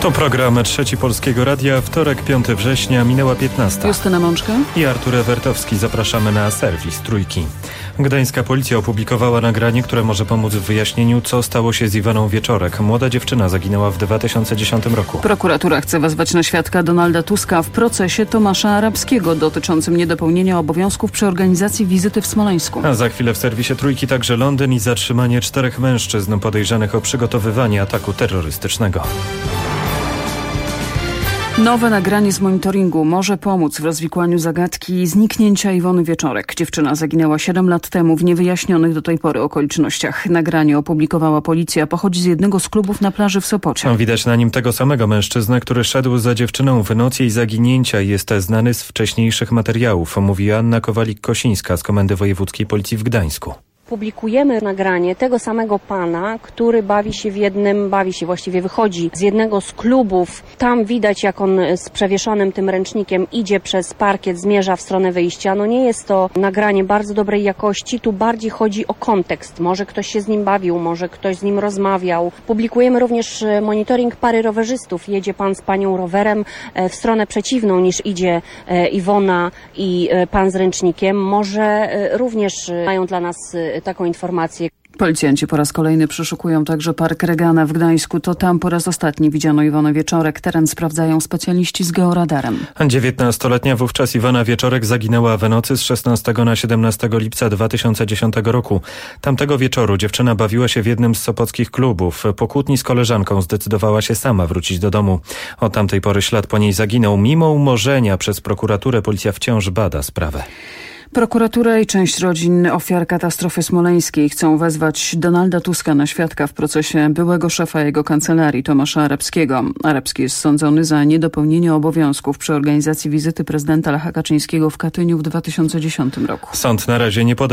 To program Trzeci Polskiego Radia. Wtorek, 5 września, minęła 15. Justyna Mączka I Artur Ewertowski. Zapraszamy na serwis Trójki. Gdańska policja opublikowała nagranie, które może pomóc w wyjaśnieniu, co stało się z Iwoną Wieczorek. Młoda dziewczyna zaginęła w 2010 roku. Prokuratura chce wezwać na świadka Donalda Tuska w procesie Tomasza Arabskiego dotyczącym niedopełnienia obowiązków przy organizacji wizyty w Smoleńsku. A za chwilę w serwisie Trójki także Londyn i zatrzymanie 4 mężczyzn podejrzanych o przygotowywanie ataku terrorystycznego. Nowe nagranie z monitoringu może pomóc w rozwikłaniu zagadki zniknięcia Iwony Wieczorek. Dziewczyna zaginęła 7 lat temu w niewyjaśnionych do tej pory okolicznościach. Nagranie opublikowała policja. Pochodzi z jednego z klubów na plaży w Sopocie. Widać na nim tego samego mężczyznę, który szedł za dziewczyną w noc jej zaginięcia i jest znany z wcześniejszych materiałów, mówi Anna Kowalik-Kosińska z Komendy Wojewódzkiej Policji w Gdańsku. Publikujemy nagranie tego samego pana, który właściwie wychodzi z jednego z klubów. Tam widać, jak on z przewieszonym tym ręcznikiem idzie przez parkiet, zmierza w stronę wyjścia. No nie jest to nagranie bardzo dobrej jakości, tu bardziej chodzi o kontekst. Może ktoś się z nim bawił, może ktoś z nim rozmawiał. Publikujemy również monitoring pary rowerzystów. Jedzie pan z panią rowerem w stronę przeciwną niż idzie Iwona i pan z ręcznikiem. Może również mają dla nas taką informację. Policjanci po raz kolejny przeszukują także Park Regana w Gdańsku. To tam po raz ostatni widziano Iwonę Wieczorek. Teren sprawdzają specjaliści z georadarem. 19-letnia wówczas Iwona Wieczorek zaginęła w nocy z 16 na 17 lipca 2010 roku. Tamtego wieczoru dziewczyna bawiła się w jednym z sopockich klubów. Po kłótni z koleżanką zdecydowała się sama wrócić do domu. Od tamtej pory ślad po niej zaginął. Mimo umorzenia przez prokuraturę policja wciąż bada sprawę. Prokuratura i część rodzin ofiar katastrofy smoleńskiej chcą wezwać Donalda Tuska na świadka w procesie byłego szefa jego kancelarii Tomasza Arabskiego. Arabski jest sądzony za niedopełnienie obowiązków przy organizacji wizyty prezydenta Lecha Kaczyńskiego w Katyniu w 2010 roku. Sąd na razie nie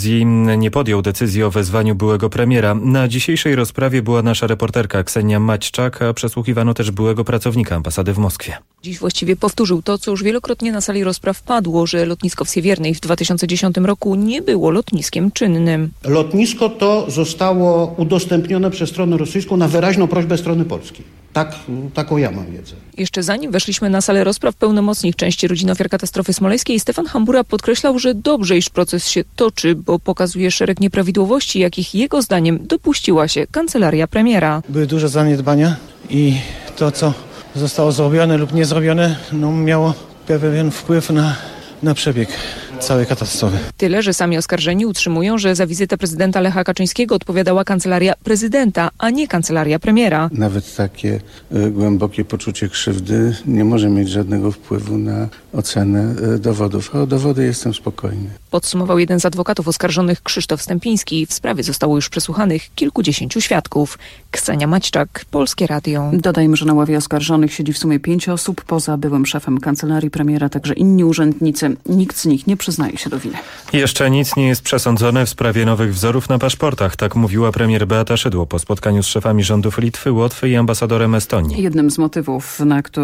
podjął decyzji o wezwaniu byłego premiera. Na dzisiejszej rozprawie była nasza reporterka Ksenia Maćczak, a przesłuchiwano też byłego pracownika ambasady w Moskwie. Dziś właściwie powtórzył to, co już wielokrotnie na sali rozpraw padło, że lotnisko w Siewiernej w 2010 roku nie było lotniskiem czynnym. Lotnisko to zostało udostępnione przez stronę rosyjską na wyraźną prośbę strony polskiej. Taką ja mam wiedzę. Jeszcze zanim weszliśmy na salę rozpraw, pełnomocnik części rodzin ofiar katastrofy smoleńskiej Stefan Hambura podkreślał, że dobrze, iż proces się toczy, bo pokazuje szereg nieprawidłowości, jakich jego zdaniem dopuściła się kancelaria premiera. Były duże zaniedbania i to, co zostało zrobione lub nie zrobione, miało pewien wpływ na przebieg całej katastrofy. Tyle, że sami oskarżeni utrzymują, że za wizytę prezydenta Lecha Kaczyńskiego odpowiadała kancelaria prezydenta, a nie kancelaria premiera. Nawet takie głębokie poczucie krzywdy nie może mieć żadnego wpływu na ocenę dowodów. A o dowody jestem spokojny. Podsumował jeden z adwokatów oskarżonych Krzysztof Stępiński. W sprawie zostało już przesłuchanych kilkudziesięciu świadków. Ksenia Maćczak, Polskie Radio. Dodajmy, że na ławie oskarżonych siedzi w sumie 5 osób. Poza byłym szefem kancelarii premiera także inni urzędnicy. Nikt z nich nie przyznaje się do winy. Jeszcze nic nie jest przesądzone w sprawie nowych wzorów na paszportach. Tak mówiła premier Beata Szydło po spotkaniu z szefami rządów Litwy, Łotwy i ambasadorem Estonii. Jednym z motywów,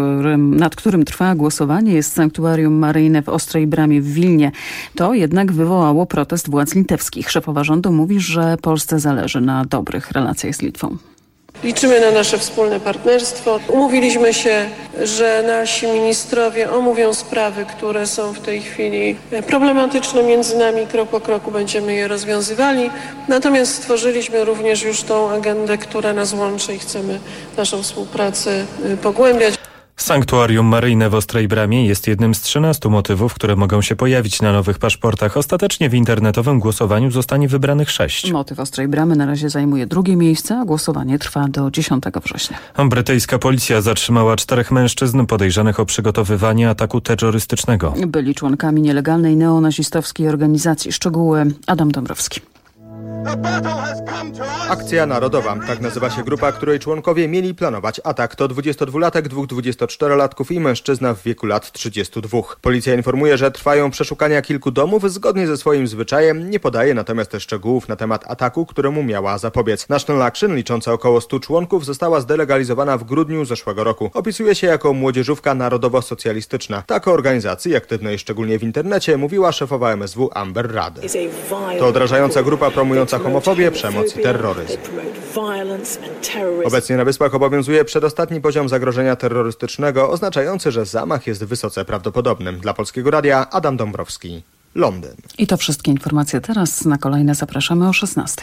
nad którym trwa głosowanie, jest sanktuarium maryjne w Ostrej Bramie w Wilnie. To jednak wywołało protest władz litewskich. Szefowa rządu mówi, że Polsce zależy na dobrych relacjach z Litwą. Liczymy na nasze wspólne partnerstwo. Umówiliśmy się, że nasi ministrowie omówią sprawy, które są w tej chwili problematyczne między nami. Krok po kroku będziemy je rozwiązywali. Natomiast stworzyliśmy również już tą agendę, która nas łączy i chcemy naszą współpracę pogłębiać. Sanktuarium maryjne w Ostrej Bramie jest jednym z 13 motywów, które mogą się pojawić na nowych paszportach. Ostatecznie w internetowym głosowaniu zostanie wybranych 6. Motyw Ostrej Bramy na razie zajmuje 2. miejsce, a głosowanie trwa do 10 września. Brytyjska policja zatrzymała 4 mężczyzn podejrzanych o przygotowywanie ataku terrorystycznego. Byli członkami nielegalnej neonazistowskiej organizacji. Szczegóły Adam Dąbrowski. Akcja Narodowa. Tak nazywa się grupa, której członkowie mieli planować atak. To 22-latek, 2 24-latków i mężczyzna w wieku lat 32. Policja informuje, że trwają przeszukania kilku domów zgodnie ze swoim zwyczajem. Nie podaje natomiast też szczegółów na temat ataku, któremu miała zapobiec. National Action, licząca około 100 członków, została zdelegalizowana w grudniu zeszłego roku. Opisuje się jako młodzieżówka narodowo-socjalistyczna. Tak o organizacji, aktywnej szczególnie w internecie, mówiła szefowa MSW Amber Rudd. To odrażająca grupa promująca propagująca homofobię, przemoc i terroryzm. Obecnie na Wyspach obowiązuje przedostatni poziom zagrożenia terrorystycznego, oznaczający, że zamach jest wysoce prawdopodobnym. Dla Polskiego Radia Adam Dąbrowski, Londyn. I to wszystkie informacje teraz. Na kolejne zapraszamy o 16:00.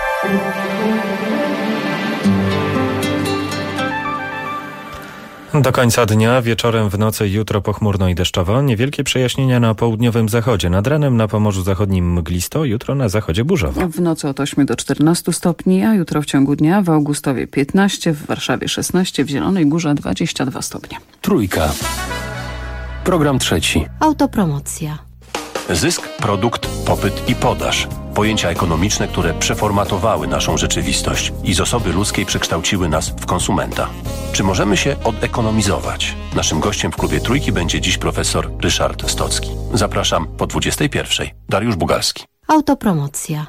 Do końca dnia, wieczorem, w nocy, jutro pochmurno i deszczowo. Niewielkie przejaśnienia na południowym zachodzie. Nad ranem na Pomorzu Zachodnim mglisto, jutro na zachodzie burzowo. W nocy od 8 do 14 stopni, a jutro w ciągu dnia w Augustowie 15, w Warszawie 16, w Zielonej Górze 22 stopnie. Trójka. Program trzeci. Autopromocja. Zysk, produkt, popyt i podaż. Pojęcia ekonomiczne, które przeformatowały naszą rzeczywistość i z osoby ludzkiej przekształciły nas w konsumenta. Czy możemy się odekonomizować? Naszym gościem w klubie Trójki będzie dziś profesor Ryszard Stocki. Zapraszam po 21:00. Dariusz Bugalski. Autopromocja.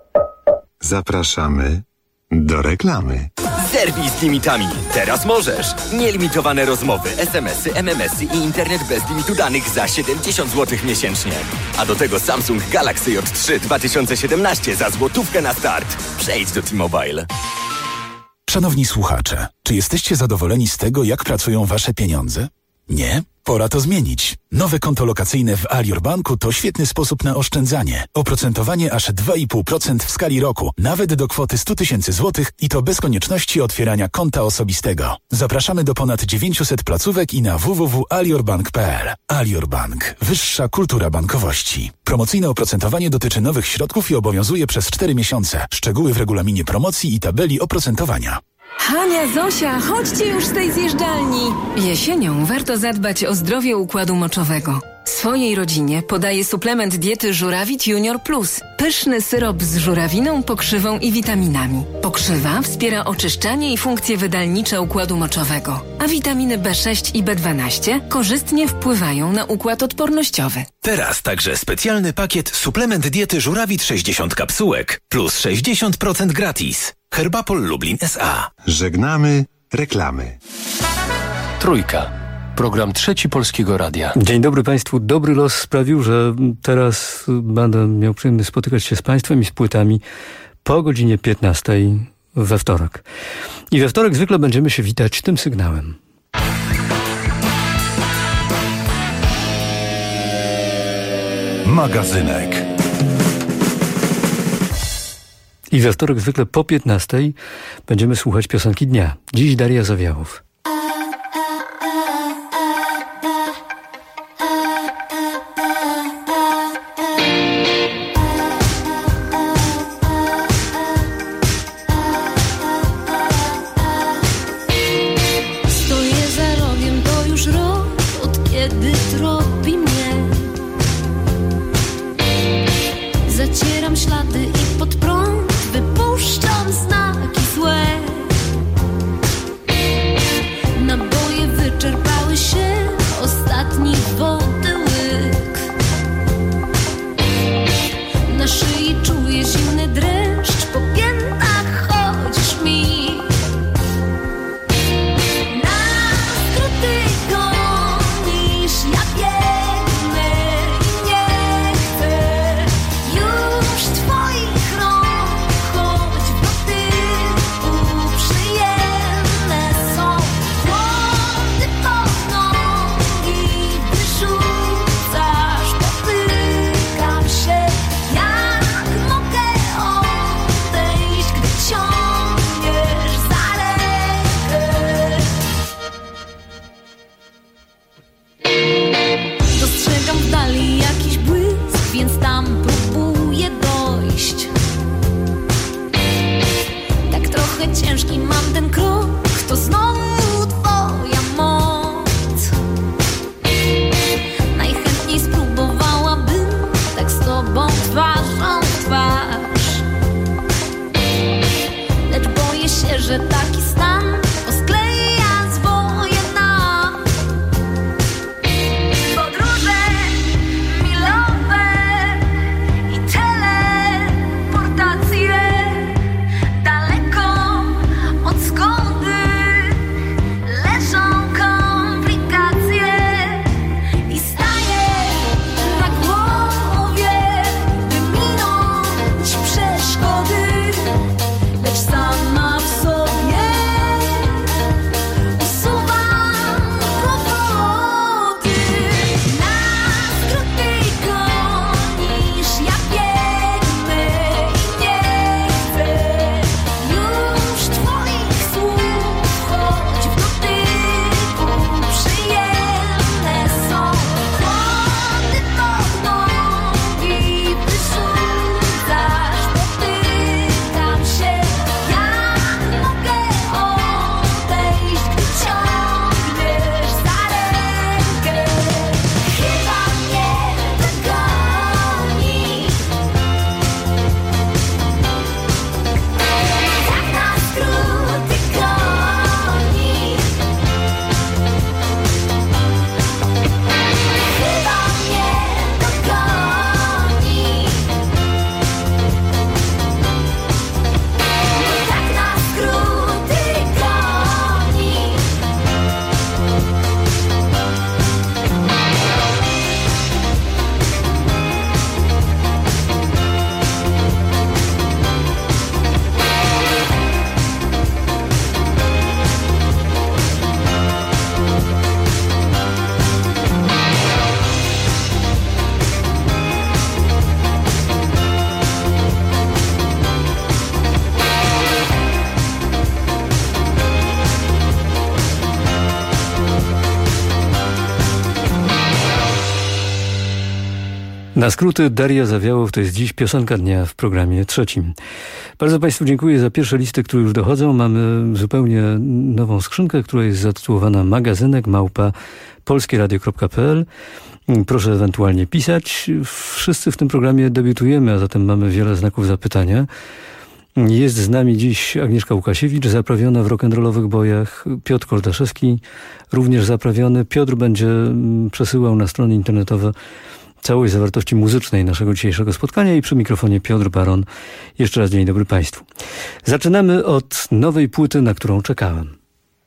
Zapraszamy do reklamy. Zerwij z limitami. Teraz możesz. Nielimitowane rozmowy, SMS-y, MMS-y i internet bez limitu danych za 70 zł miesięcznie. A do tego Samsung Galaxy J3 2017 za złotówkę na start. Przejdź do T-Mobile. Szanowni słuchacze, czy jesteście zadowoleni z tego, jak pracują wasze pieniądze? Nie? Pora to zmienić. Nowe konto lokacyjne w Alior Banku to świetny sposób na oszczędzanie. Oprocentowanie aż 2,5% w skali roku, nawet do kwoty 100 000 złotych i to bez konieczności otwierania konta osobistego. Zapraszamy do ponad 900 placówek i na www.aliorbank.pl. Alior Bank. Wyższa kultura bankowości. Promocyjne oprocentowanie dotyczy nowych środków i obowiązuje przez 4 miesiące. Szczegóły w regulaminie promocji i tabeli oprocentowania. Hania, Zosia, chodźcie już z tej zjeżdżalni. Jesienią warto zadbać o zdrowie układu moczowego. Swojej rodzinie podaję suplement diety Żurawit Junior Plus. Pyszny syrop z żurawiną, pokrzywą i witaminami. Pokrzywa wspiera oczyszczanie i funkcje wydalnicze układu moczowego, a witaminy B6 i B12 korzystnie wpływają na układ odpornościowy. Teraz także specjalny pakiet suplement diety Żurawit 60 kapsułek plus 60% gratis. Herbapol Lublin S.A. Żegnamy reklamy. Trójka. Program trzeci Polskiego Radia. Dzień dobry Państwu. Dobry los sprawił, że teraz będę miał przyjemność spotykać się z Państwem i z płytami po godzinie 15:00 we wtorek. I we wtorek zwykle będziemy się witać tym sygnałem. Magazynek. I we wtorek zwykle po 15:00 będziemy słuchać piosenki dnia. Dziś Daria Zawiałów. Stoję za rogiem, to już rok, od kiedy tropi mnie. Zacieram ślady i pod prąd wypuszczam znaki złe. Naboje wyczerpały się, ostatni wody łyk. Na szyi czuję zimny dreszcz, po piętach chodzisz mi. Na skróty gonisz, ja biegnę i nie chcę już twoich rąk, choć w dotyku przyjemne są. Młody pod nogi wyrzucasz, potykam się, jak mogę odejść, gdy ciągniesz za rękę. Dostrzegam w dali jakiś błysk, więc tam próbuję dojść. Tak trochę ciężki mam ten krok, to znowu twoja moc. Najchętniej spróbowałabym tak z tobą twarzą w twarz. Lecz boję się, że taki stan poskleja zwoje nam. Podróże milowe i teleportacje daleko od zgody leżą komplikacje i staję na głowie, by minąć przeszkody. Na skróty Daria Zawiałow, to jest dziś piosenka dnia w programie trzecim. Bardzo Państwu dziękuję za pierwsze listy, które już dochodzą. Mamy zupełnie nową skrzynkę, która jest zatytułowana magazynek@polskieradio.pl. Proszę ewentualnie pisać. Wszyscy w tym programie debiutujemy, a zatem mamy wiele znaków zapytania. Jest z nami dziś Agnieszka Łukasiewicz, zaprawiona w rock'n'rollowych bojach. Piotr Koldaszewski, również zaprawiony. Piotr będzie przesyłał na strony internetowe całość zawartości muzycznej naszego dzisiejszego spotkania i przy mikrofonie Piotr Baron. Jeszcze raz dzień dobry Państwu. Zaczynamy od nowej płyty, na którą czekałem.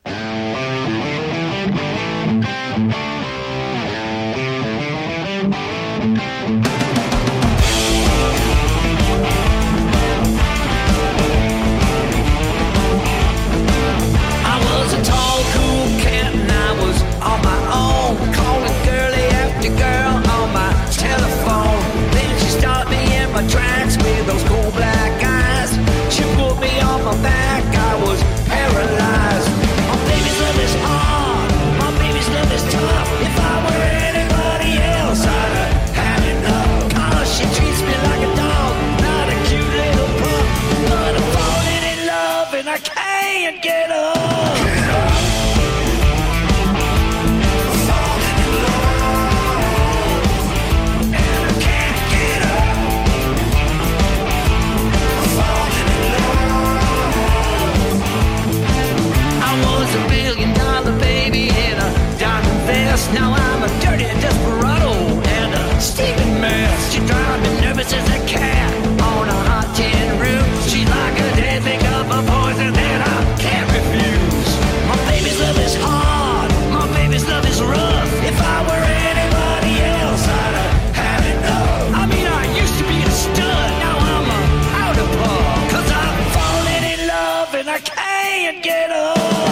Now I'm a dirty desperado and a steaming mess. She drives me nervous as a cat on a hot tin roof. She's like a deadly cup of poison that I can't refuse. My baby's love is hard, my baby's love is rough. If I were anybody else, I'd have had enough. I mean, I used to be a stud, now I'm a out of love. 'Cause I'm falling in love and I can't get up.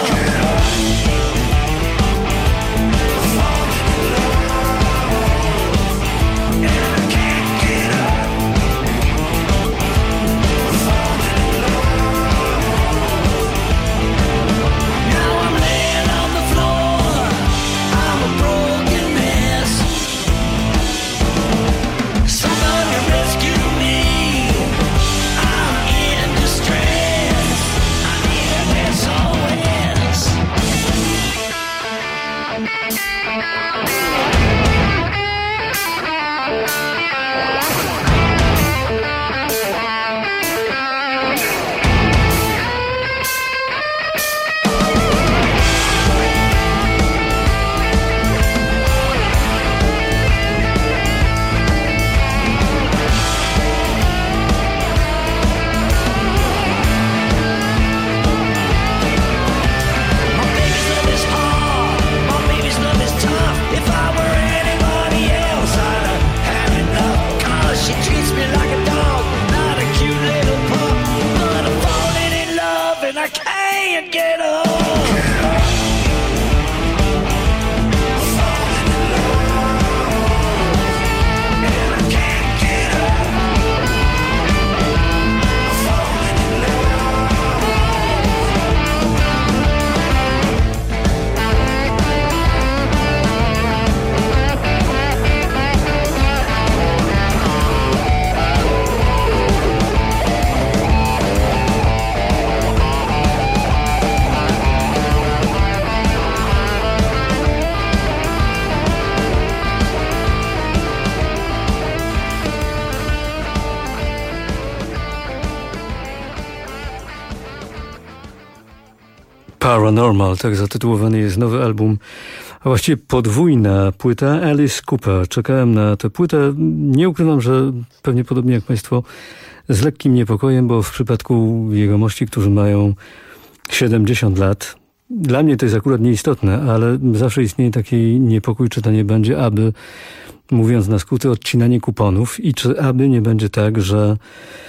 Paranormal, tak zatytułowany jest nowy album, a właściwie podwójna płyta Alice Cooper. Czekałem na tę płytę. Nie ukrywam, że pewnie podobnie jak Państwo z lekkim niepokojem, bo w przypadku jegomości, którzy mają 70 lat, dla mnie to jest akurat nieistotne, ale zawsze istnieje taki niepokój, czy to nie będzie aby, mówiąc na skróty, odcinanie kuponów i czy aby nie będzie tak, że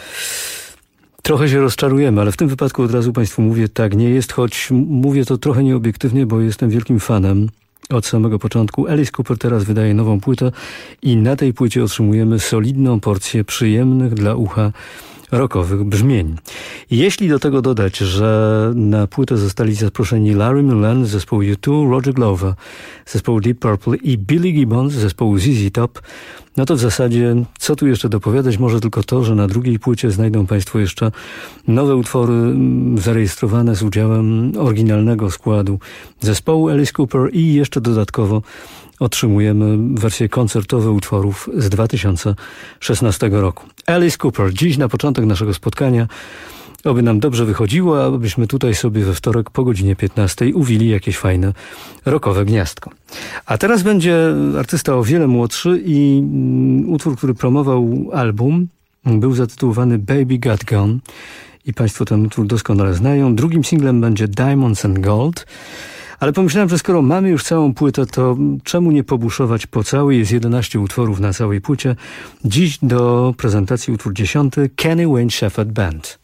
trochę się rozczarujemy, ale w tym wypadku od razu Państwu mówię, tak nie jest, choć mówię to trochę nieobiektywnie, bo jestem wielkim fanem od samego początku. Alice Cooper teraz wydaje nową płytę i na tej płycie otrzymujemy solidną porcję przyjemnych dla ucha rockowych brzmień. Jeśli do tego dodać, że na płytę zostali zaproszeni Larry Mullen z zespołu U2, Roger Glover z zespołu Deep Purple i Billy Gibbons z zespołu ZZ Top, no to w zasadzie co tu jeszcze dopowiadać? Może tylko to, że na drugiej płycie znajdą Państwo jeszcze nowe utwory zarejestrowane z udziałem oryginalnego składu zespołu Alice Cooper i jeszcze dodatkowo otrzymujemy wersje koncertowe utworów z 2016 roku. Alice Cooper, dziś na początek naszego spotkania. Oby nam dobrze wychodziło, abyśmy tutaj sobie we wtorek po godzinie 15 uwili jakieś fajne rockowe gniazdko. A teraz będzie artysta o wiele młodszy i utwór, który promował album, był zatytułowany Baby Got Gone i Państwo ten utwór doskonale znają. Drugim singlem będzie Diamonds and Gold. Ale pomyślałem, że skoro mamy już całą płytę, to czemu nie pobuszować po całej? Jest 11 utworów na całej płycie. Dziś do prezentacji utwór 10. Kenny Wayne Shepherd Band.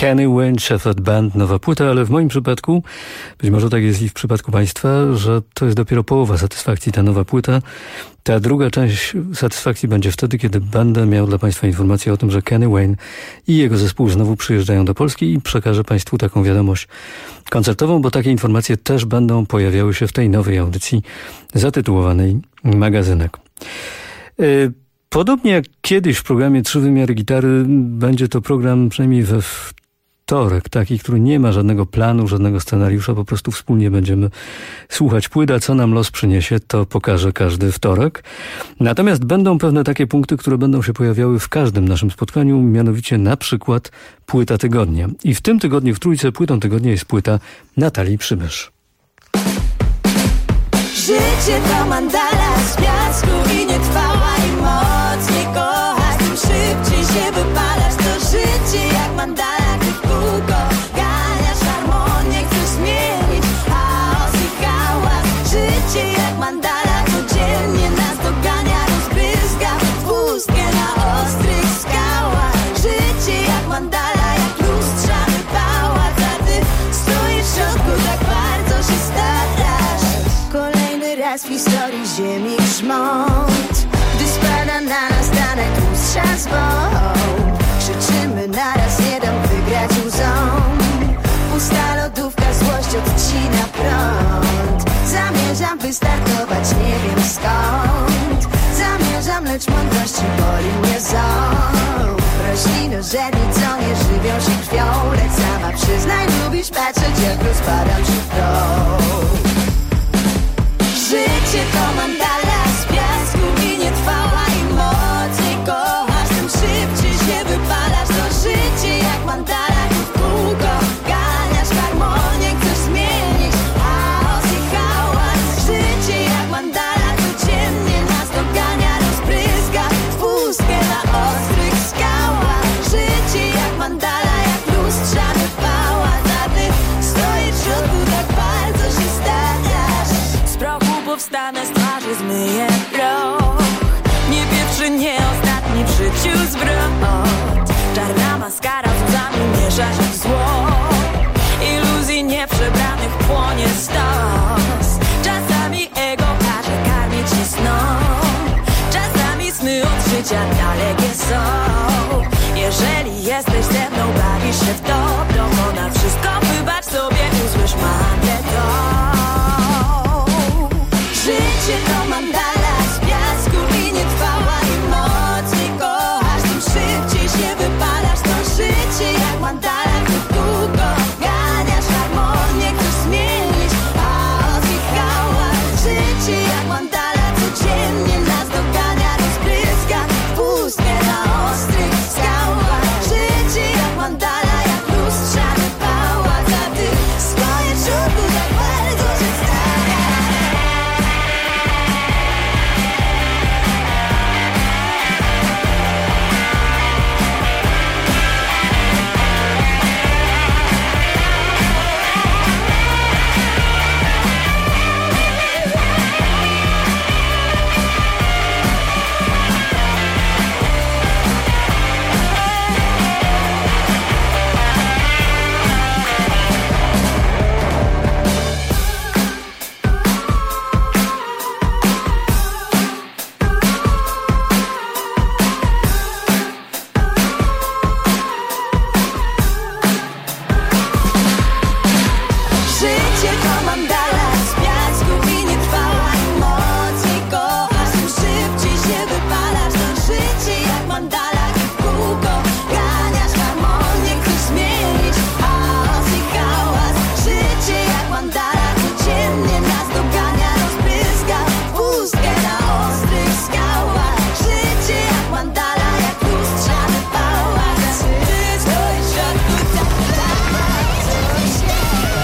Kenny Wayne Shepherd Band, nowa płyta, ale w moim przypadku, być może tak jest i w przypadku Państwa, że to jest dopiero połowa satysfakcji, ta nowa płyta. Ta druga część satysfakcji będzie wtedy, kiedy będę miał dla Państwa informację o tym, że Kenny Wayne i jego zespół znowu przyjeżdżają do Polski i przekażę Państwu taką wiadomość koncertową, bo takie informacje też będą pojawiały się w tej nowej audycji zatytułowanej Magazynek. Podobnie jak kiedyś w programie Trzy wymiary gitary, będzie to program przynajmniej we wtorek, taki, który nie ma żadnego planu, żadnego scenariusza, po prostu wspólnie będziemy słuchać płyt, a co nam los przyniesie, to pokaże każdy wtorek. Natomiast będą pewne takie punkty, które będą się pojawiały w każdym naszym spotkaniu, mianowicie na przykład płyta tygodnia. I w tym tygodniu, w Trójce, płytą tygodnia jest płyta Natalii Przybysz. Życie to mandala z piasku i nie trwała i mocniej kochasz, tym szybciej się wypalasz. To życie jak mandala, gdy w kółko ganiasz harmonię, chcesz zmienić chaos i hałas. Życie jak mandala, codziennie nas dogania, rozbryzga pustkę na ostrych skałach. Życie jak mandala, jak lustrzany pałac, a ty stoisz w środku, tak bardzo się starasz. Raz w historii ziemi grzmot, gdy spada na nas dane tłustrza zwąt. Krzyczymy naraz, nie dam wygrać łzom. Pusta lodówka, złość odcina prąd. Zamierzam wystartować, nie wiem skąd. Zamierzam, lecz mądrości boli mnie ząb. Roślinożerni, co nie żywią się krwią, lecz sama przyznaj, lubisz patrzeć, jak rozpadam się w proch. Życie to mandala z piasku i nie trwała i mocniej kochasz, tym szybciej się wypalasz. To życie jak mandala, tu w kółko ganiasz harmonię, chcesz zmienić chaos i hałas. Życie jak mandala, codziennie nas dogania, rozbryzga pustkę na ostrych skałach. Życie jak mandala, jak lustrzany pałac, a ty stoisz w środku, tak bardzo się starasz. Z prochu powstanę, z twarzy zmyję proch. Nie pierwszy, nie ostatni w życiu zwrot. Czarna maskara łzami miesza się w zło. Iluzji nieprzebranych płonie stos. Czasami ego każe karmić się sną. Czasami sny od życia dalekie są. Jeżeli jesteś ze mną, bawisz się w dobro, to na wszystko wybacz sobie, usłysz mantrę to. Życie to mandala z piasku i nie trwała i mocniej kochasz, tym szybciej się wypalasz. To życie jak mandala, gdy w kółko ganiasz harmonię, chcesz zmienić chaos i hałas. Życie jak mandala, codziennie nas dogania, rozbryzga pustkę na ostrych skałach. Życie jak mandala, jak lustrzany pałac, a ty stoisz w środku, tak bardzo się starasz. Życie to mandala z piasku i nie trwała i mocniej kochasz, tym szybciej się wypalasz. To życie jak mandala, gdy w kółko ganiasz harmonię, chcesz zmienić chaos i hałas. Życie jak mandala, codziennie nas dogania, rozbryzga pustkę na ostrych skałach. Życie jak mandala, jak lustrzany pałac, ty stoisz w środku, tak bardzo się.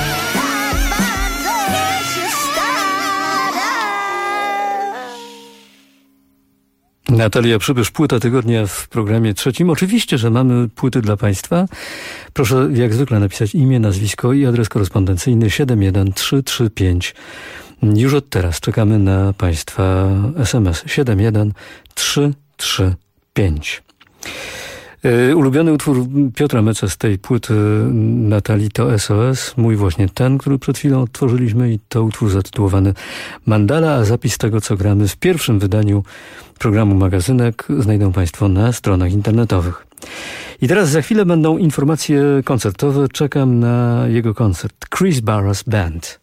Natalia Przybysz, płyta tygodnia w programie trzecim. Oczywiście, że mamy płyty dla Państwa. Proszę jak zwykle napisać imię, nazwisko i adres korespondencyjny 71335. Już od teraz czekamy na Państwa SMS 71335. Ulubiony utwór Piotra Meca z tej płyty Natalii to SOS. Mój właśnie ten, który przed chwilą odtworzyliśmy i to utwór zatytułowany Mandala, a zapis tego, co gramy w pierwszym wydaniu programu Magazynek znajdą Państwo na stronach internetowych. I teraz za chwilę będą informacje koncertowe. Czekam na jego koncert. Chris Barras Band.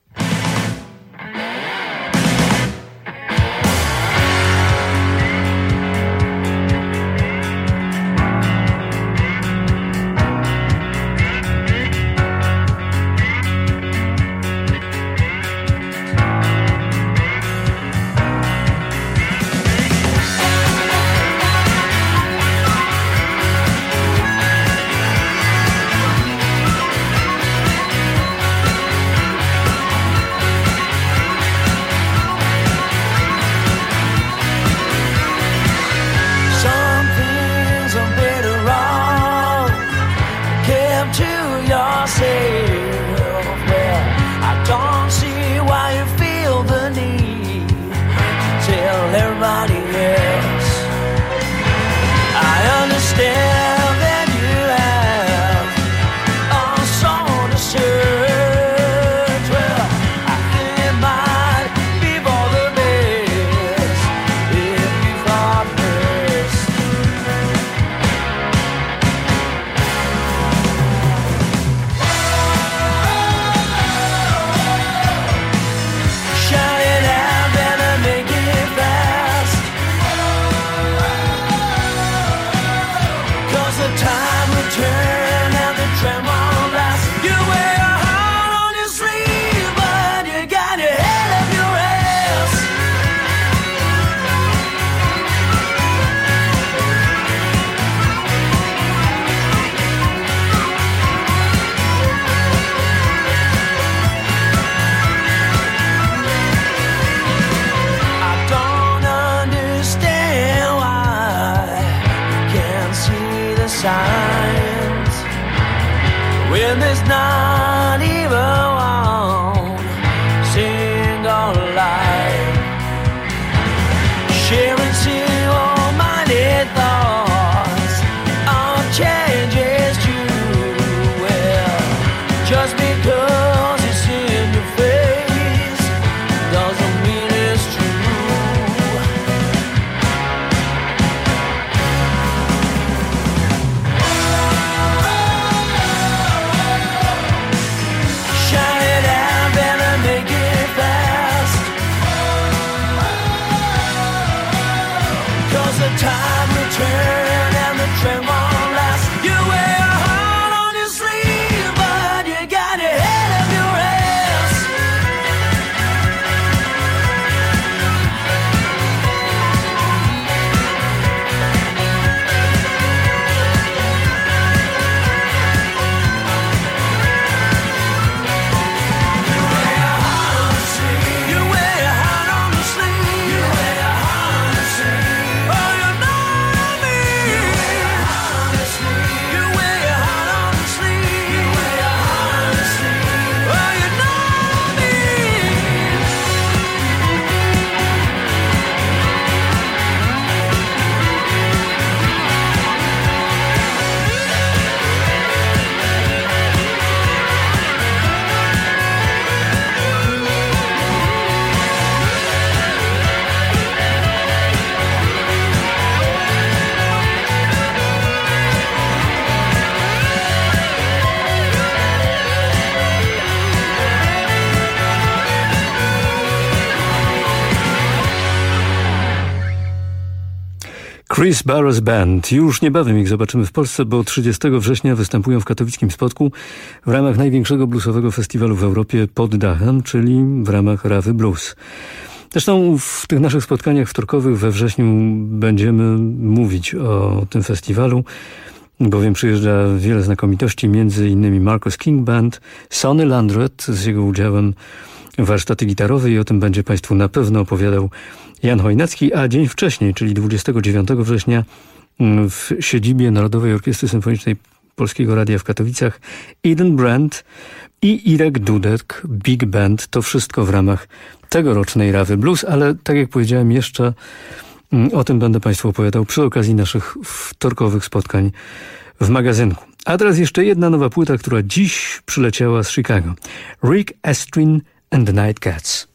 Chris Barras Band. Już niebawem ich zobaczymy w Polsce, bo 30 września występują w katowickim Spodku w ramach największego bluesowego festiwalu w Europie pod dachem, czyli w ramach Rawy Blues. Zresztą w tych naszych spotkaniach wtorkowych we wrześniu będziemy mówić o tym festiwalu, bowiem przyjeżdża wiele znakomitości, między innymi Marcus King Band, Sonny Landreth z jego udziałem warsztaty gitarowe i o tym będzie Państwu na pewno opowiadał Jan Chojnacki, a dzień wcześniej, czyli 29 września w siedzibie Narodowej Orkiestry Symfonicznej Polskiego Radia w Katowicach Eden Brand i Irek Dudek Big Band. To wszystko w ramach tegorocznej Rawy Blues, ale tak jak powiedziałem, jeszcze O tym będę Państwu opowiadał przy okazji naszych wtorkowych spotkań w magazynku. A teraz jeszcze jedna nowa płyta, która dziś przyleciała z Chicago. Rick Astrin and the Nightcats.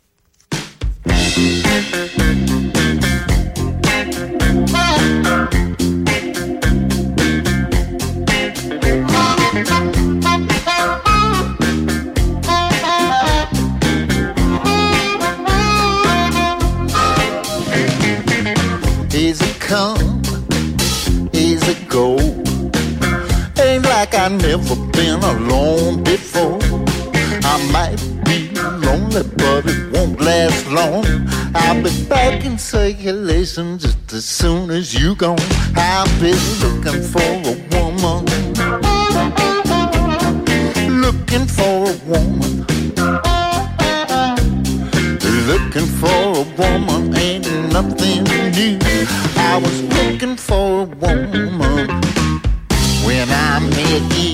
Easy come, easy go. Ain't like I never been alone before. I might be lonely, but it won't last long. I'll be back in circulation just as soon as you gone. I've been looking for a woman, looking for a woman, looking for a woman. Ain't nothing new. I was looking for a woman when I met you.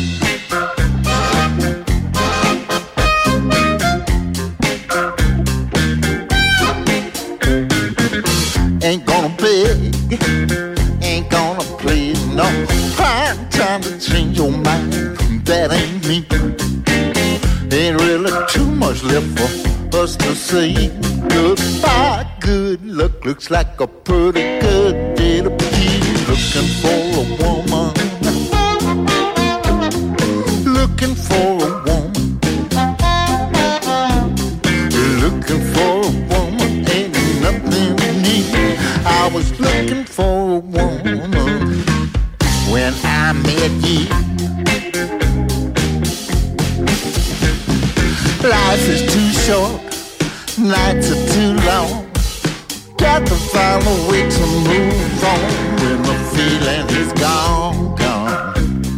Ain't gonna beg, ain't gonna plead, no. I'm trying to change your mind, that ain't me. Ain't really too much left for us to say goodbye. Good luck, looks like a pretty good day to be looking for a woman, looking for a woman, looking for a woman. Ain't nothing new. I was looking for a woman when I met you. Life is too short, nights are too long. Got to find a way to move on when the feeling is gone, gone.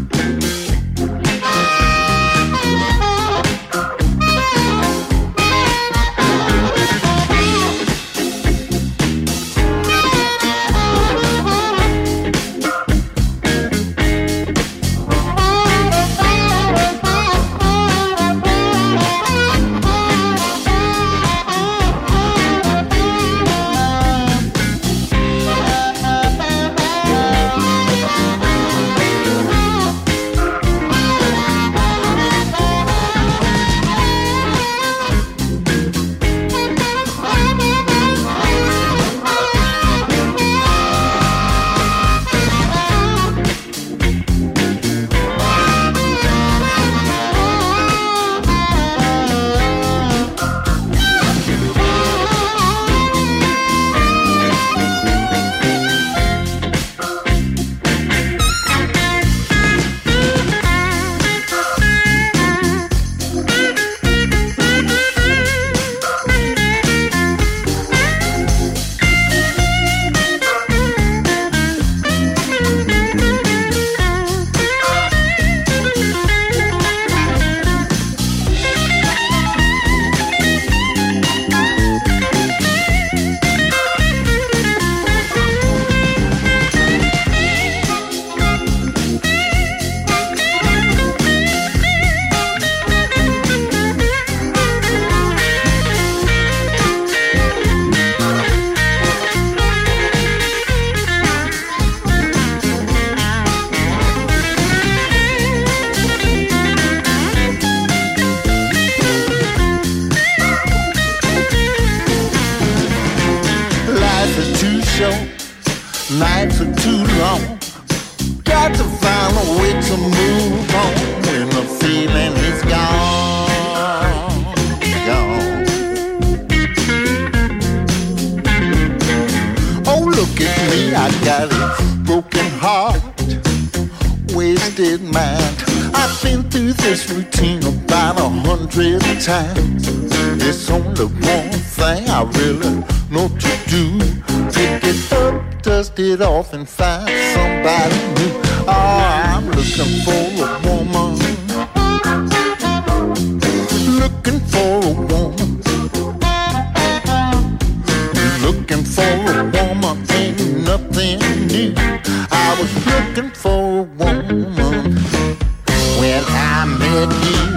Nights are too long. Got to find a way to move on when the feeling is gone, gone. Oh, look at me, I got a broken heart, wasted mind. I've been through this routine about 100 times. There's only one thing I really know to do: pick it up, dust it off, and find somebody new. Oh, I'm looking for a woman, looking for a woman, looking for a woman. Ain't nothing new. I was looking for a woman when I met you.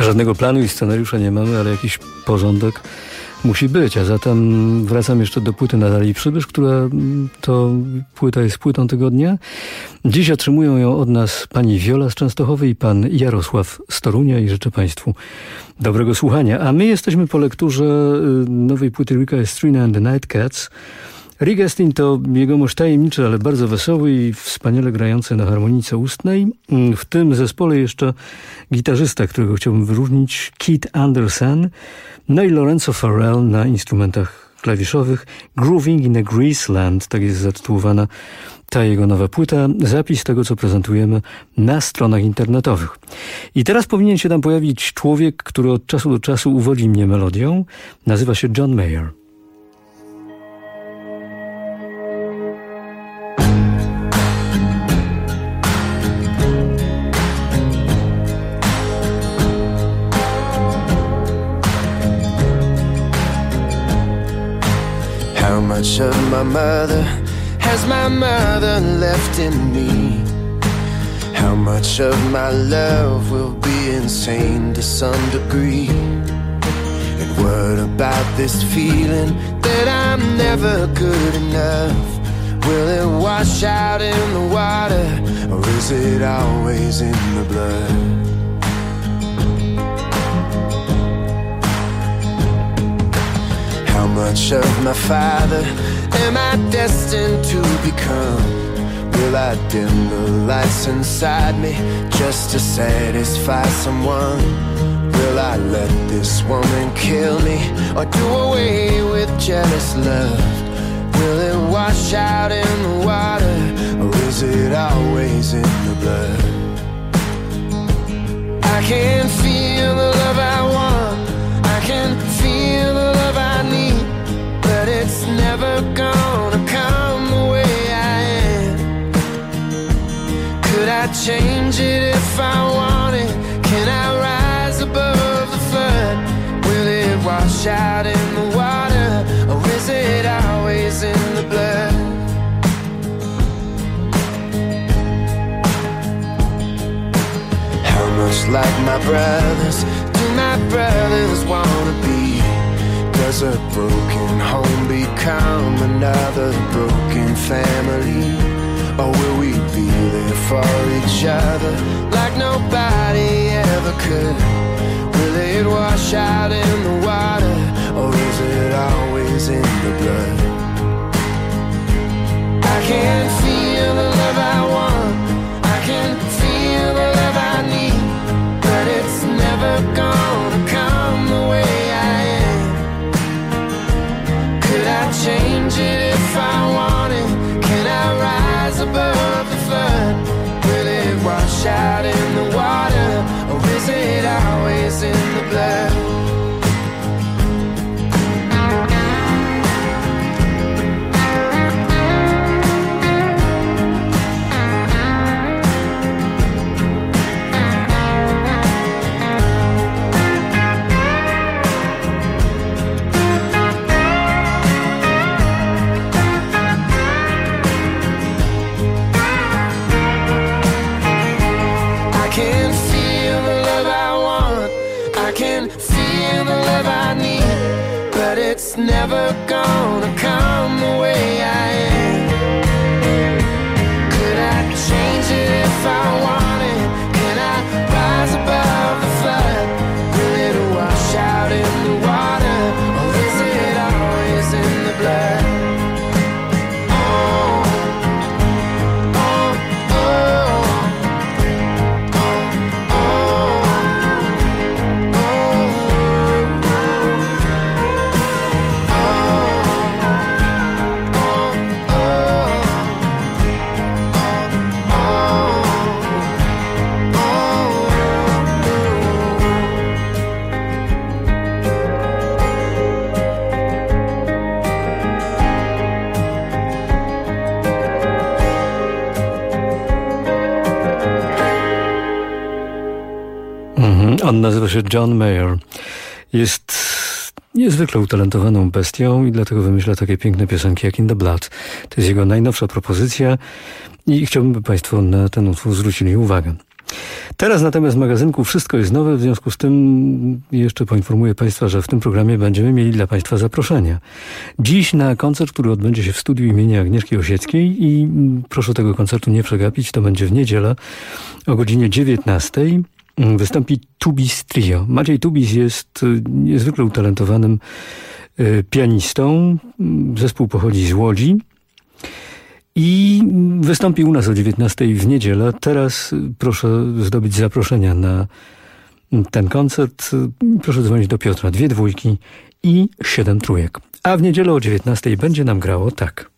Żadnego planu i scenariusza nie mamy, ale jakiś porządek musi być. A zatem wracam jeszcze do płyty Natalii Przybysz, która to płyta jest płytą tygodnia. Dziś otrzymują ją od nas pani Wiola z Częstochowy i pan Jarosław z Torunia i życzę państwu dobrego słuchania. A my jesteśmy po lekturze nowej płyty Ricka Estrina and the Nightcats. Rick Estrin to jegomość tajemniczy, ale bardzo wesoły i wspaniale grający na harmonice ustnej. W tym zespole jeszcze gitarzysta, którego chciałbym wyróżnić, Keith Anderson, no i Lorenzo Farrell na instrumentach klawiszowych. Grooving in a Greaseland, tak jest zatytułowana ta jego nowa płyta. Zapis tego, co prezentujemy na stronach internetowych. I teraz powinien się tam pojawić człowiek, który od czasu do czasu uwodzi mnie melodią. Nazywa się John Mayer. How much of my mother has my mother left in me? How much of my love will be insane to some degree? And what about this feeling that I'm never good enough? Will it wash out in the water, or is it always in the blood? How much of my father am I destined to become? Will I dim the lights inside me just to satisfy someone? Will I let this woman kill me or do away with jealous love? Will it wash out in the water, or is it always in the blood? I can feel the love I want, I can feel the love I need, but it's never gonna come the way I am. Could I change it if I wanted? Can I rise above the flood? Will it wash out in the water, or is it always in the blood? How much like my brothers do my brothers wanna be? Does a broken home become another broken family? Or will we be there for each other like nobody ever could? Will it wash out in the water, or is it always in the blood? I can feel the love I want, I can feel the love I need, but it's never gonna come the way I am. Could I change it if I wanted? Can I rise above the flood? Will it wash out in the water, or is it always in the blood? It's never gonna come the way I am. Could I change it if I wanted? Can I rise above the flood? Will it wash out in the water, or is it always in the blood? Oh, oh, oh, oh, oh, oh. On nazywa się John Mayer. Jest niezwykle utalentowaną bestią i dlatego wymyśla takie piękne piosenki jak In the Blood. To jest jego najnowsza propozycja i chciałbym, by państwo na ten utwór zwrócili uwagę. Teraz natomiast w magazynku wszystko jest nowe, w związku z tym jeszcze poinformuję Państwa, że w tym programie będziemy mieli dla Państwa zaproszenia. Dziś na koncert, który odbędzie się w studiu imienia Agnieszki Osieckiej i proszę tego koncertu nie przegapić, to będzie w niedzielę o godzinie 19:00. Wystąpi Tubis Trio. Maciej Tubis jest niezwykle utalentowanym pianistą. Zespół pochodzi z Łodzi. I wystąpi u nas o 19:00 w niedzielę. Teraz proszę zdobyć zaproszenia na ten koncert. Proszę dzwonić do Piotra. 2 dwójki i 7 trójek. A w niedzielę o 19:00 będzie nam grało tak.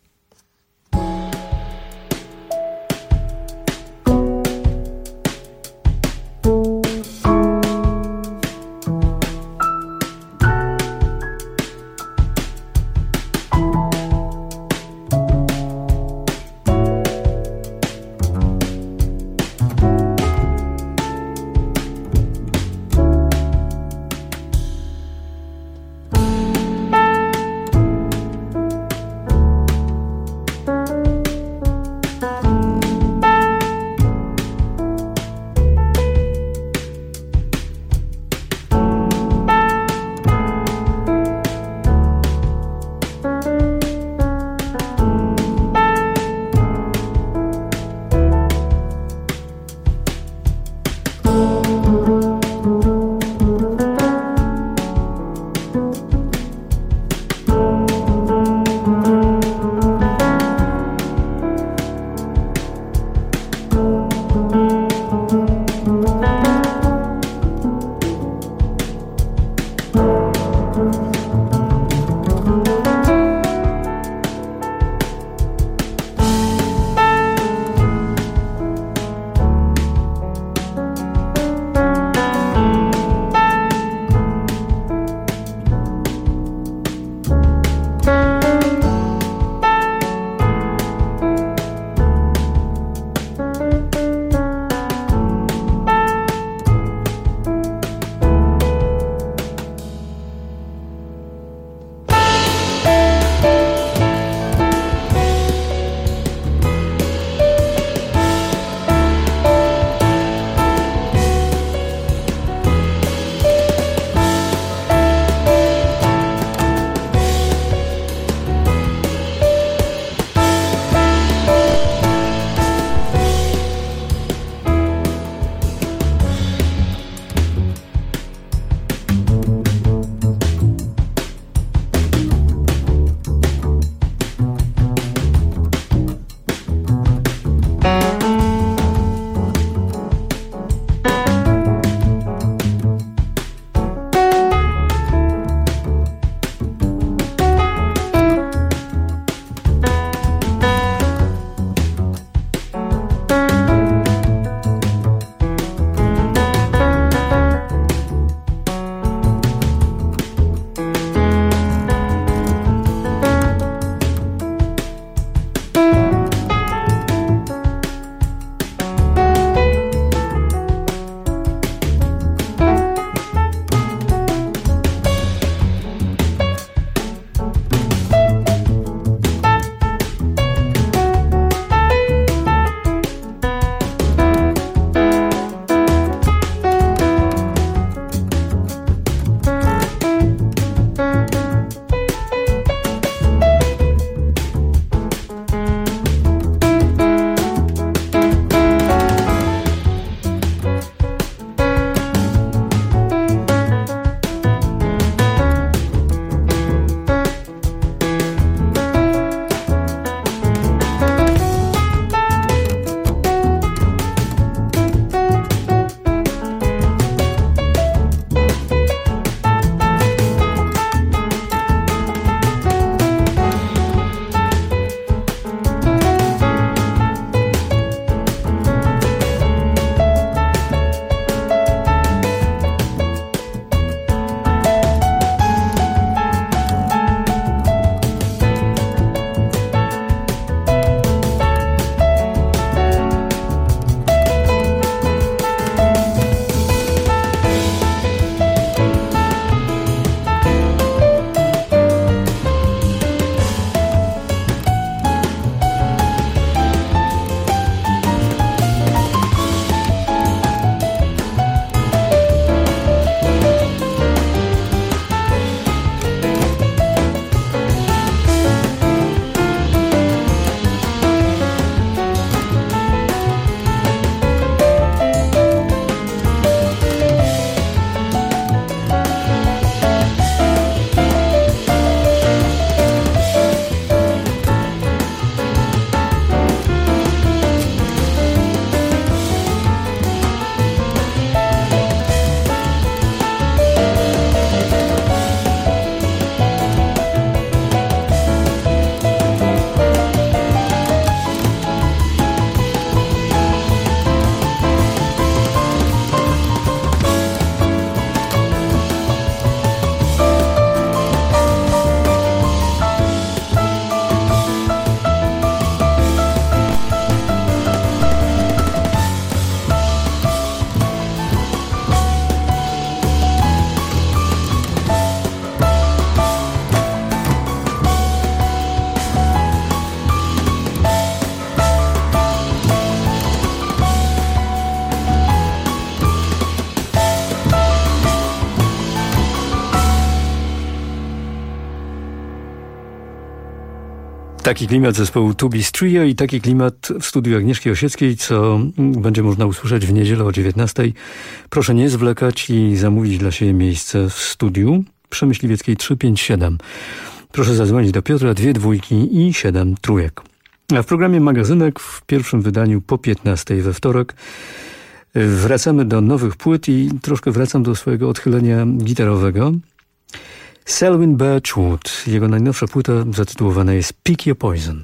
Taki klimat zespołu Tubis Trio i taki klimat w studiu Agnieszki Osieckiej, co będzie można usłyszeć w niedzielę o 19:00. Proszę nie zwlekać i zamówić dla siebie miejsce w studiu przy Myśliwieckiej 357. Proszę zadzwonić do Piotra 2 dwójki i 7 trójek. A w programie Magazynek w pierwszym wydaniu po 15:00 we wtorek wracamy do nowych płyt i troszkę wracam do swojego odchylenia gitarowego. Selwyn Birchwood, jego najnowsza płyta zatytułowana jest Pick Your Poison.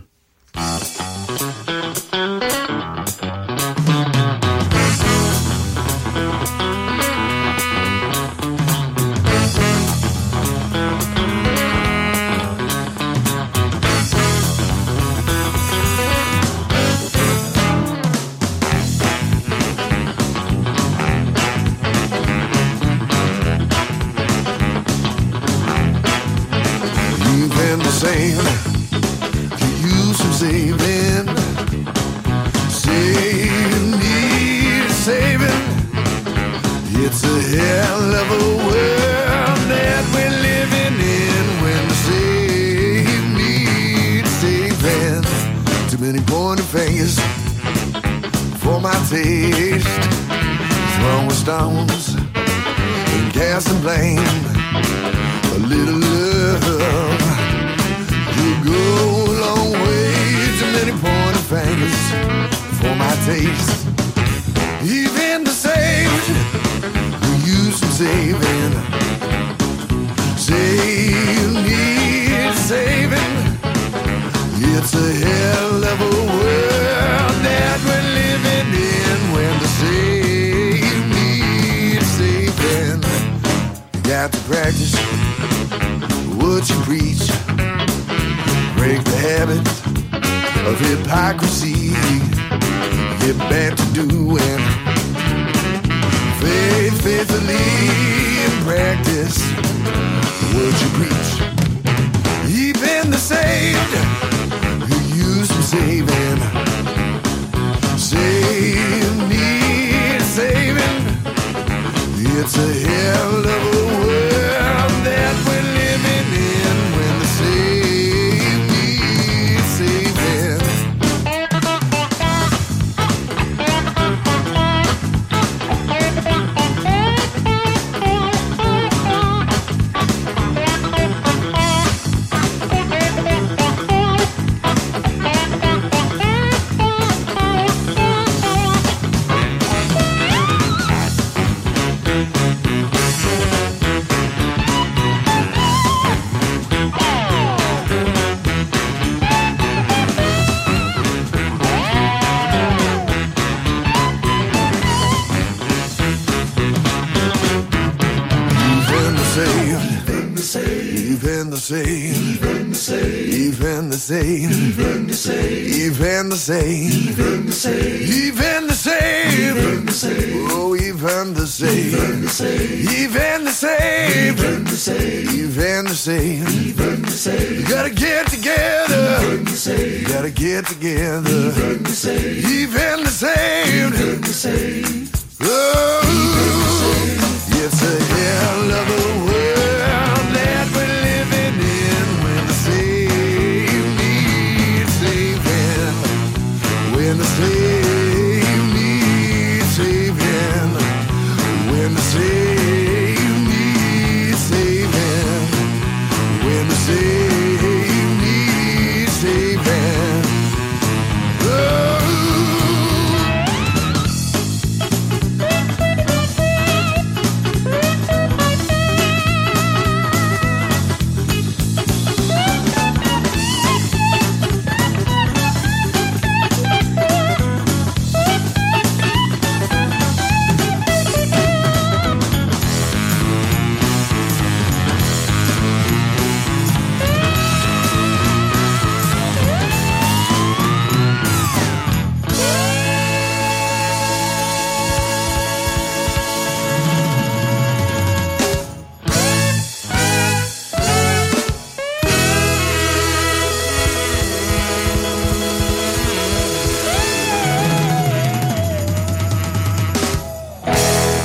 Stones and gas and blame, a little love, you'll go a long way. Too many pointing fingers for my taste. Even the saved who use some saving, say you need saving. It's a hell of a world that we're living in when the saved got to practice what you preach. Break the habit of hypocrisy. Get back to doing faithfully and practice what you preach. Even the saved who use some saving, say you need saving. It's a hell of a world that we're living in when the saved need saving. Even the same, even the same, even the same, even the same, even the same, even the same, even the same, even the same, oh, even the same, even the same, even the same, even the same, even the same, even the same. You gotta get together, even the same. You gotta get together, even the same, even the same, even the same. Oh, it's a hell of a world that we're living in when the saved need saving, when the saved need saving, when the saved need saving, when the saved need saving. Oh.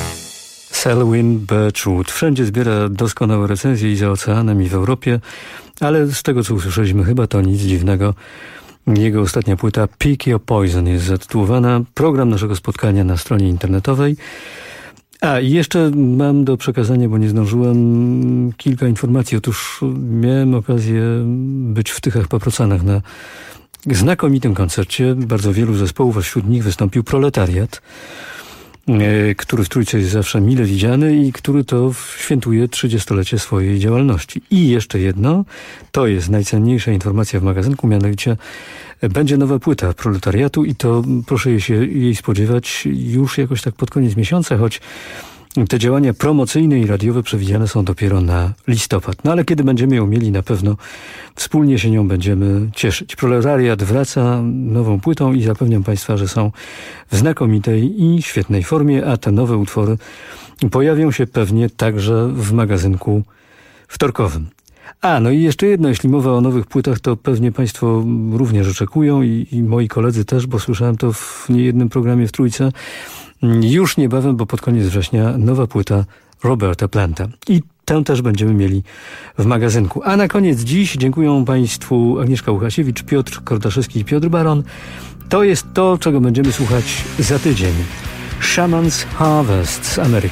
Selwyn Birchwood. Wszędzie zbiera doskonałe recenzje i za oceanem, i w Europie. ale z tego, co usłyszeliśmy, chyba to nic dziwnego. Jego ostatnia płyta Pick Your Poison jest zatytułowana. Program naszego spotkania na stronie internetowej. A i jeszcze mam do przekazania, bo nie zdążyłem, kilka informacji. Otóż miałem okazję być w Tychach Paprocanach na znakomitym koncercie. Bardzo wielu zespołów, a wśród nich wystąpił Proletariat, który w Trójce jest zawsze mile widziany i który to świętuje 30-lecie swojej działalności. I jeszcze jedno, to jest najcenniejsza informacja w magazynku, mianowicie będzie nowa płyta Proletariatu i to proszę się jej spodziewać już jakoś tak pod koniec miesiąca, choć te działania promocyjne i radiowe przewidziane są dopiero na listopad. No ale kiedy będziemy ją mieli, na pewno wspólnie się nią będziemy cieszyć. Proletariat wraca nową płytą i zapewniam Państwa, że są w znakomitej i świetnej formie, a te nowe utwory pojawią się pewnie także w magazynku wtorkowym. No i jeszcze jedno, jeśli mowa o nowych płytach, to pewnie Państwo również oczekują i moi koledzy też, bo słyszałem to w niejednym programie w Trójce. Już niebawem, bo pod koniec września, nowa płyta Roberta Planta. I tę też będziemy mieli w magazynku. A na koniec dziś dziękuję Państwu Agnieszka Łukasiewicz, Piotr Kordaszewski i Piotr Baron. To jest to, czego będziemy słuchać za tydzień. Shaman's Harvest z Ameryki.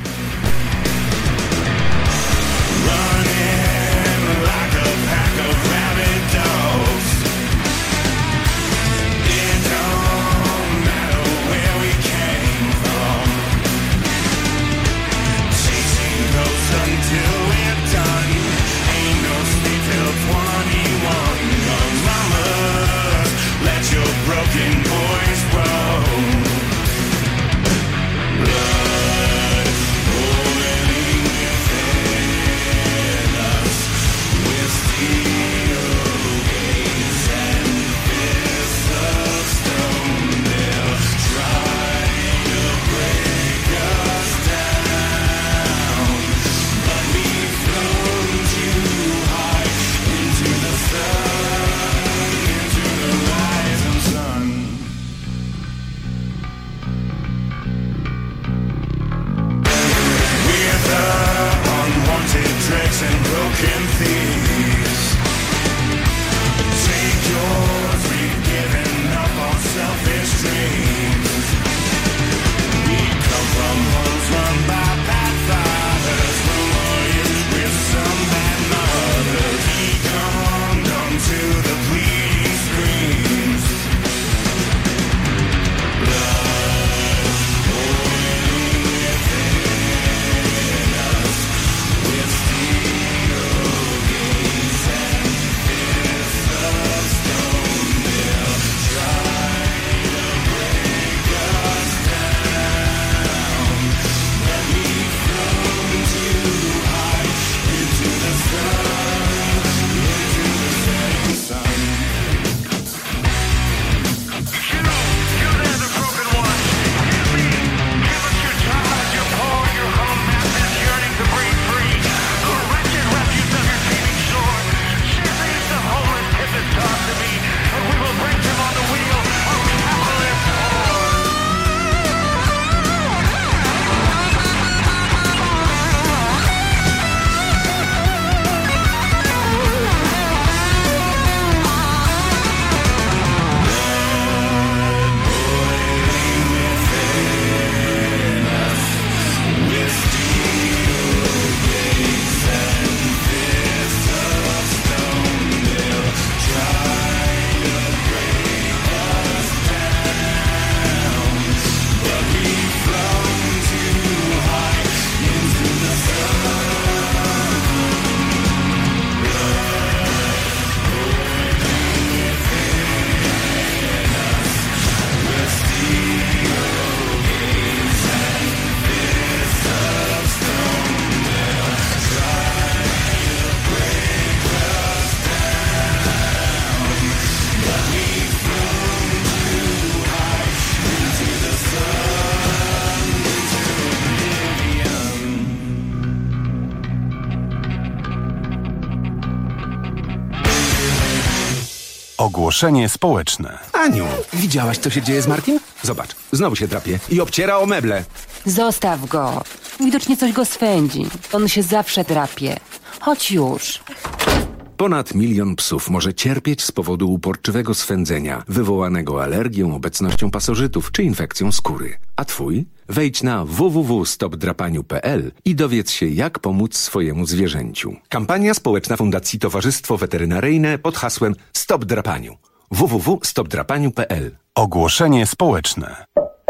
Ogłoszenie społeczne. Aniu, widziałaś, co się dzieje z Markiem? Zobacz, znowu się drapie i obciera o meble. Zostaw go. Widocznie coś go swędzi. On się zawsze drapie. Chodź już. Ponad 1 milion psów może cierpieć z powodu uporczywego swędzenia, wywołanego alergią, obecnością pasożytów czy infekcją skóry. A twój? Wejdź na www.stopdrapaniu.pl i dowiedz się, jak pomóc swojemu zwierzęciu. Kampania społeczna Fundacji Towarzystwo Weterynaryjne pod hasłem Stop Drapaniu. www.stopdrapaniu.pl. Ogłoszenie społeczne.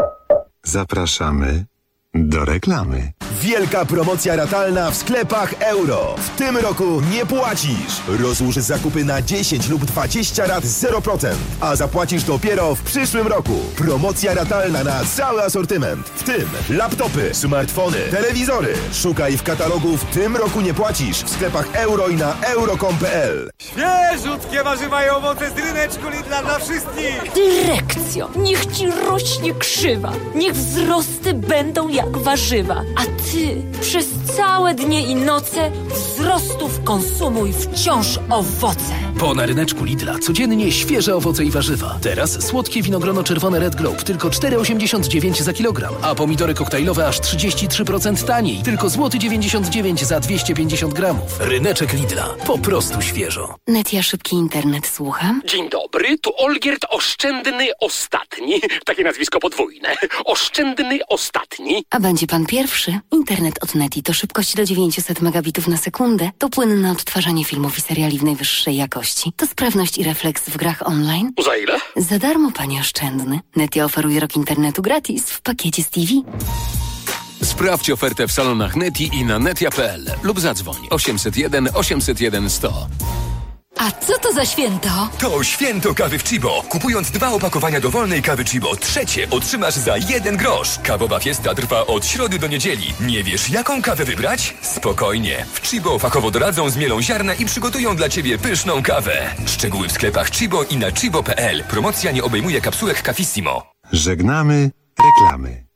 Zapraszamy do reklamy. Wielka promocja ratalna w sklepach Euro. W tym roku nie płacisz. Rozłóż zakupy na 10 lub 20 rat 0%, a zapłacisz dopiero w przyszłym roku. Promocja ratalna na cały asortyment, w tym laptopy, smartfony, telewizory. Szukaj w katalogu W tym roku nie płacisz w sklepach Euro i na euro.com.pl. Świeżutkie warzywa i owoce z ryneczku Lidla dla wszystkich. Dyrekcjo, niech ci rośnie krzywa. Niech wzrosty będą jak warzywa. A ty przez całe dnie i noce wzrostów konsumuj wciąż owoce. Bo na ryneczku Lidla codziennie świeże owoce i warzywa. Teraz słodkie winogrono czerwone Red Globe tylko 4,89 za kilogram, a pomidory koktajlowe aż 33% taniej, tylko złoty 99 za 250 gramów. Ryneczek Lidla. Po prostu świeżo. Netia, szybki internet, słucham. Dzień dobry, tu Olgierd Oszczędny Ostatni. Takie nazwisko podwójne. Oszczędny Ostatni. A będzie pan pierwszy? Internet od Neti to szybkość do 900 megabitów na sekundę, to płynne odtwarzanie filmów i seriali w najwyższej jakości, to sprawność i refleks w grach online. Za ile? Za darmo, panie Oszczędny. Netia oferuje rok internetu gratis w pakiecie z TV. Sprawdź ofertę w salonach Neti i na netia.pl lub zadzwoń 801 801 100. A co to za święto? To święto kawy w Chibo. Kupując 2 opakowania dowolnej kawy Chibo, trzecie otrzymasz za 1 grosz. Kawowa fiesta trwa od środy do niedzieli. Nie wiesz, jaką kawę wybrać? Spokojnie. W Chibo fachowo doradzą, zmielą ziarna i przygotują dla Ciebie pyszną kawę. Szczegóły w sklepach Chibo i na chibo.pl. Promocja nie obejmuje kapsułek Cafissimo. Żegnamy reklamy.